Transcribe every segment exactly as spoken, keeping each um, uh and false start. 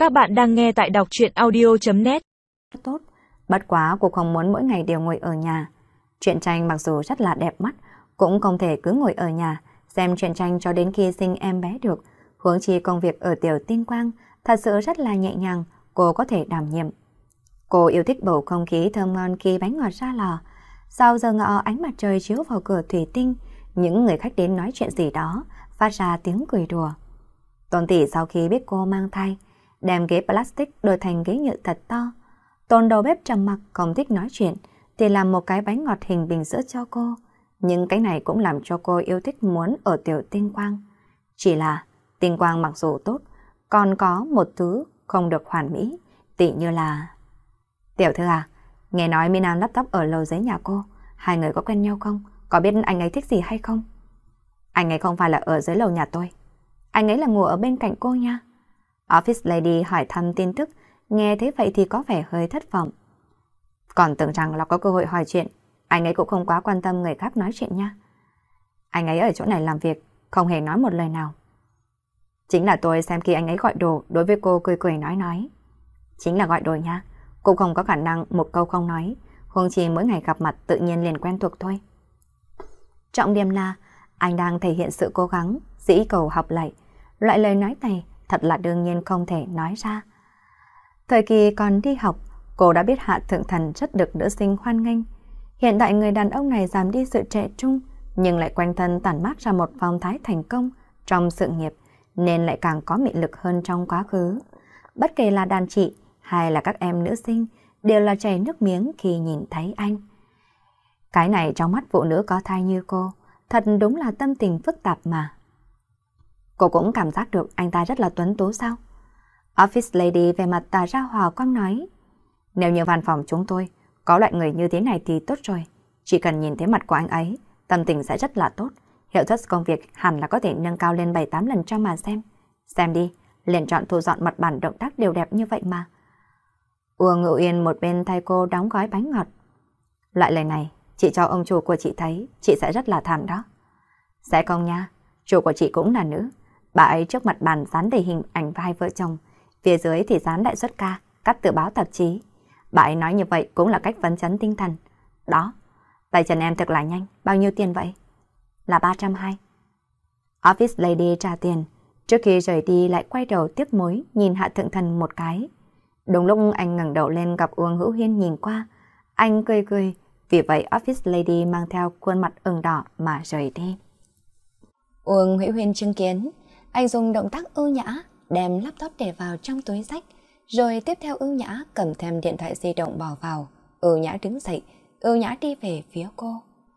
Các bạn đang nghe tại đọc truyện audio chấm net. Tốt, bất quá cô không muốn mỗi ngày đều ngồi ở nhà. Truyện tranh mặc dù rất là đẹp mắt, cũng không thể cứ ngồi ở nhà xem truyện tranh cho đến khi sinh em bé được. Huống chi công việc ở Tiểu Tinh Quang thật sự rất là nhẹ nhàng, cô có thể đảm nhiệm. Cô yêu thích bầu không khí thơm ngon khi bánh ngọt ra lò. Sau giờ ngọ ánh mặt trời chiếu vào cửa thủy tinh, những người khách đến nói chuyện gì đó, phát ra tiếng cười đùa. Tôn tỷ sau khi biết cô mang thai, đem ghế plastic đổi thành ghế nhựa thật to. Tôn đầu bếp trầm mặc không thích nói chuyện, thì làm một cái bánh ngọt hình bình sữa cho cô. Nhưng cái này cũng làm cho cô yêu thích muốn ở Tiểu Tinh Quang. Chỉ là Tinh Quang mặc dù tốt, còn có một thứ không được hoàn mỹ, tỉ như là... Tiểu thư à, nghe nói Mina lắp tóc ở lầu dưới nhà cô, hai người có quen nhau không? Có biết anh ấy thích gì hay không? Anh ấy không phải là ở dưới lầu nhà tôi. Anh ấy là ngủ ở bên cạnh cô nha. Office Lady hỏi thăm tin tức, nghe thế vậy thì có vẻ hơi thất vọng. Còn tưởng rằng là có cơ hội hỏi chuyện, anh ấy cũng không quá quan tâm người khác nói chuyện nha. Anh ấy ở chỗ này làm việc, không hề nói một lời nào. Chính là tôi xem khi anh ấy gọi đồ, đối với cô cười cười nói nói. Chính là gọi đồ nha, cũng không có khả năng một câu không nói, huống chi mỗi ngày gặp mặt tự nhiên liền quen thuộc thôi. Trọng điểm là anh đang thể hiện sự cố gắng, dĩ cầu học lại. Loại lời nói này thật là đương nhiên không thể nói ra. Thời kỳ còn đi học, cô đã biết Hạ Thượng Thần rất được nữ sinh hoan nghênh. Hiện tại người đàn ông này giảm đi sự trẻ trung, nhưng lại quanh thân tản mát ra một phong thái thành công trong sự nghiệp, nên lại càng có mị lực hơn trong quá khứ. Bất kể là đàn chị hay là các em nữ sinh, đều là chảy nước miếng khi nhìn thấy anh. Cái này trong mắt phụ nữ có thai như cô, thật đúng là tâm tình phức tạp mà. Cô cũng cảm giác được anh ta rất là tuấn tú sao? Office Lady về mặt tà ra hòa quang nói. Nếu như văn phòng chúng tôi có loại người như thế này thì tốt rồi. Chỉ cần nhìn thấy mặt của anh ấy, tâm tình sẽ rất là tốt. Hiệu suất công việc hẳn là có thể nâng cao lên bảy tám lần cho mà xem. Xem đi, liền chọn thu dọn mặt bản động tác đều đẹp như vậy mà. Uông Ngự Yên một bên thay cô đóng gói bánh ngọt. Loại lời này, chị cho ông chủ của chị thấy, chị sẽ rất là thảm đó. Sẽ không nha, chủ của chị cũng là nữ. Bà ấy trước mặt bàn dán đầy hình ảnh hai vợ chồng, phía dưới thì dán đại xuất ca, cắt từ báo tạp chí. Bà ấy nói như vậy cũng là cách phấn chấn tinh thần. Đó, tay chân em thật là nhanh, bao nhiêu tiền vậy? Là ba trăm hai mươi. Office Lady trả tiền, trước khi rời đi lại quay đầu tiếc mối nhìn Hạ Thượng Thần một cái. Đúng lúc anh ngẩng đầu lên gặp Uông Hữu Hiên nhìn qua, anh cười cười, vì vậy Office Lady mang theo khuôn mặt ửng đỏ mà rời đi. Uông Hữu Hiên chứng kiến, anh dùng động tác ưu nhã đem laptop để vào trong túi xách, rồi tiếp theo ưu nhã cầm thêm điện thoại di động bỏ vào, ưu nhã đứng dậy, ưu nhã đi về phía cô.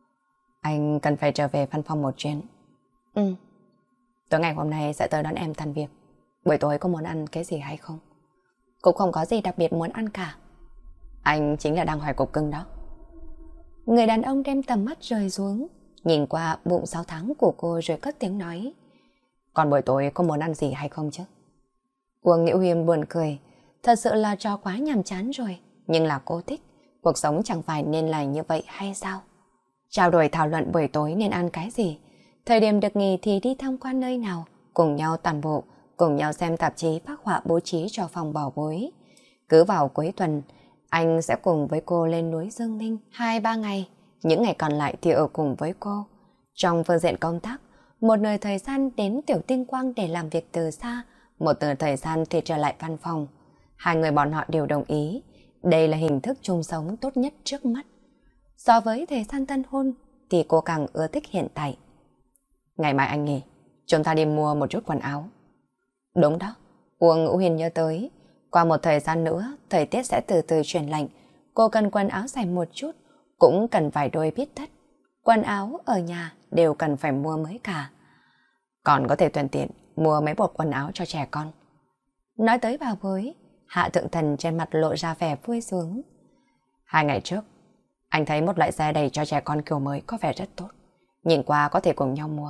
Anh cần phải trở về văn phòng một chuyến. Ừ. Tối ngày hôm nay sẽ tới đón em tan việc. Buổi tối có muốn ăn cái gì hay không? Cũng không có gì đặc biệt muốn ăn cả. Anh chính là đang hỏi cục cưng đó. Người đàn ông đem tầm mắt rơi xuống, nhìn qua bụng sáu tháng của cô rồi cất tiếng nói. Còn buổi tối có muốn ăn gì hay không chứ? Uông Nghĩa Huyên buồn cười. Thật sự là trò quá nhàm chán rồi. Nhưng là cô thích. Cuộc sống chẳng phải nên là như vậy hay sao? Trao đổi thảo luận buổi tối nên ăn cái gì? Thời điểm được nghỉ thì đi tham quan nơi nào? Cùng nhau toàn bộ, cùng nhau xem tạp chí phác họa bố trí cho phòng bảo bối. Cứ vào cuối tuần, anh sẽ cùng với cô lên núi Dương Minh hai ba ngày. Những ngày còn lại thì ở cùng với cô. Trong phương diện công tác, một nửa thời gian đến Tiểu Tinh Quang để làm việc từ xa, một nửa thời gian thì trở lại văn phòng. Hai người bọn họ đều đồng ý, đây là hình thức chung sống tốt nhất trước mắt. So với thời gian tân hôn thì cô càng ưa thích hiện tại. Ngày mai anh nghỉ, chúng ta đi mua một chút quần áo. Đúng đó, Uông Ngũ Huyền nhớ tới, qua một thời gian nữa thời tiết sẽ từ từ chuyển lạnh, cô cần quần áo dày một chút, cũng cần vài đôi biết tất. Quần áo ở nhà đều cần phải mua mới cả. Còn có thể thuận tiện mua mấy bộ quần áo cho trẻ con. Nói tới bà với, Hạ Thượng Thần trên mặt lộ ra vẻ vui sướng. Hai ngày trước, anh thấy một loại xe đầy cho trẻ con kiểu mới có vẻ rất tốt. Nhìn qua có thể cùng nhau mua.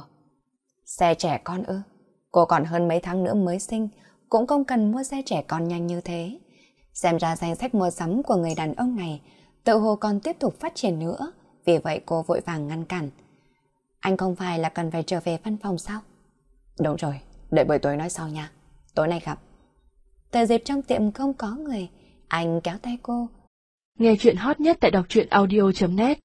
Xe trẻ con ư? Cô còn hơn mấy tháng nữa mới sinh, cũng không cần mua xe trẻ con nhanh như thế. Xem ra danh sách mua sắm của người đàn ông này tự hồ còn tiếp tục phát triển nữa. Vì vậy cô vội vàng ngăn cản. Anh không phải là cần phải trở về văn phòng sao? Đúng rồi, đợi buổi tối nói sau nha. Tối nay gặp. Từ dịp trong tiệm không có người, anh kéo tay cô. Nghe chuyện hot nhất tại đọc truyện audio chấm net.